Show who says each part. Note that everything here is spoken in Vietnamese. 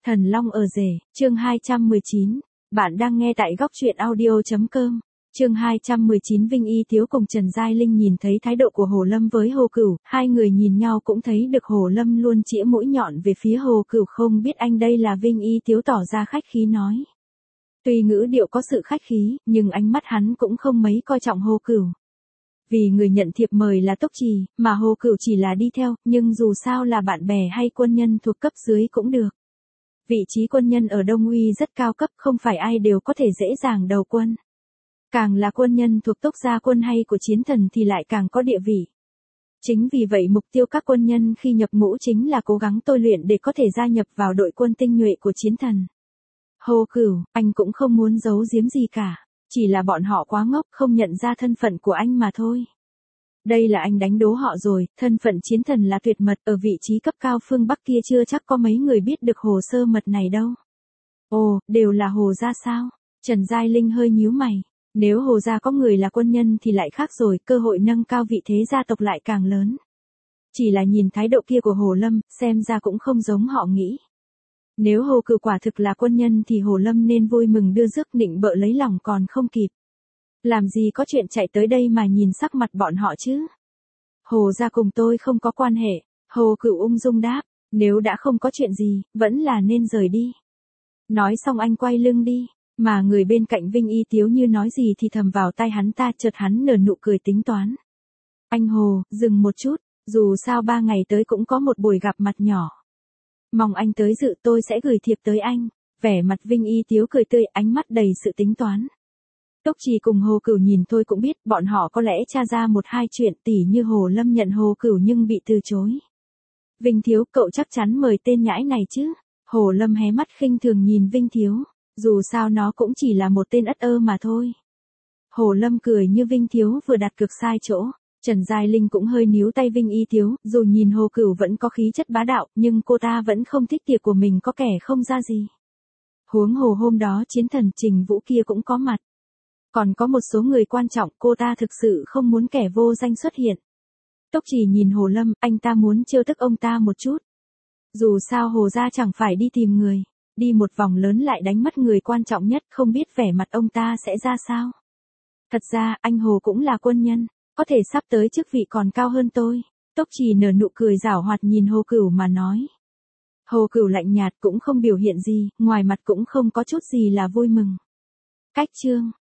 Speaker 1: Thần Long ở rể, chương 219. Bạn đang nghe tại góc truyện audio.com. Chương 219 Vinh Y Thiếu cùng Trần Giai Linh nhìn thấy thái độ của Hồ Lâm với Hồ Cửu, hai người nhìn nhau cũng thấy được Hồ Lâm luôn chĩa mũi nhọn về phía Hồ Cửu, không biết anh đây là Vinh Y Thiếu tỏ ra khách khí nói. Tuy ngữ điệu có sự khách khí, nhưng ánh mắt hắn cũng không mấy coi trọng Hồ Cửu. Vì người nhận thiệp mời là Tốc Trì, mà Hồ Cửu chỉ là đi theo, nhưng dù sao là bạn bè hay quân nhân thuộc cấp dưới cũng được. Vị trí quân nhân ở Đông Uy rất cao cấp, không phải ai đều có thể dễ dàng đầu quân. Càng là quân nhân thuộc Tốc gia quân hay của Chiến Thần thì lại càng có địa vị. Chính vì vậy mục tiêu các quân nhân khi nhập ngũ chính là cố gắng tôi luyện để có thể gia nhập vào đội quân tinh nhuệ của Chiến Thần. Hồ Cửu, anh cũng không muốn giấu giếm gì cả, chỉ là bọn họ quá ngốc không nhận ra thân phận của anh mà thôi. Đây là anh đánh đố họ rồi, thân phận Chiến Thần là tuyệt mật, ở vị trí cấp cao phương Bắc kia chưa chắc có mấy người biết được hồ sơ mật này đâu. Ồ, đều là Hồ gia sao? Trần Giai Linh hơi nhíu mày. Nếu Hồ gia có người là quân nhân thì lại khác rồi, cơ hội nâng cao vị thế gia tộc lại càng lớn. Chỉ là nhìn thái độ kia của Hồ Lâm, xem ra cũng không giống họ nghĩ. Nếu Hồ Cửu quả thực là quân nhân thì Hồ Lâm nên vui mừng đưa rước nịnh bợ lấy lòng còn không kịp. Làm gì có chuyện chạy tới đây mà nhìn sắc mặt bọn họ chứ? Hồ gia cùng tôi không có quan hệ, Hồ Cửu ung dung đáp, nếu đã không có chuyện gì, vẫn là nên rời đi. Nói xong anh quay lưng đi, mà người bên cạnh Vinh Y Tiếu như nói gì thì thầm vào tai hắn ta, chợt hắn nở nụ cười tính toán. Anh Hồ, dừng một chút, dù sao 3 ngày tới cũng có một buổi gặp mặt nhỏ. Mong anh tới dự, tôi sẽ gửi thiệp tới anh. Vẻ mặt Vinh Y Tiếu cười tươi, ánh mắt đầy sự tính toán. Tốc Trì cùng Hồ Cửu nhìn thôi cũng biết, bọn họ có lẽ tra ra một hai chuyện, tỉ như Hồ Lâm nhận Hồ Cửu nhưng bị từ chối. Vinh Thiếu, cậu chắc chắn mời tên nhãi này chứ? Hồ Lâm hé mắt khinh thường nhìn Vinh Thiếu, dù sao nó cũng chỉ là một tên ất ơ mà thôi. Hồ Lâm cười như Vinh Thiếu vừa đặt cược sai chỗ. Trần Giai Linh cũng hơi níu tay Vinh Y Thiếu, dù nhìn Hồ Cửu vẫn có khí chất bá đạo, nhưng cô ta vẫn không thích tiệc của mình có kẻ không ra gì. Huống hồ hôm đó Chiến Thần Trình Vũ kia cũng có mặt. Còn có một số người quan trọng, cô ta thực sự không muốn kẻ vô danh xuất hiện. Tốc Trì nhìn Hồ Lâm, anh ta muốn trêu tức ông ta một chút. Dù sao Hồ gia chẳng phải đi tìm người, đi một vòng lớn lại đánh mất người quan trọng nhất, không biết vẻ mặt ông ta sẽ ra sao. Thật ra, anh Hồ cũng là quân nhân, có thể sắp tới chức vị còn cao hơn tôi. Tốc Trì nở nụ cười giảo hoạt nhìn Hồ Cửu mà nói. Hồ Cửu lạnh nhạt cũng không biểu hiện gì, ngoài mặt cũng không có chút gì là vui mừng. Cách chương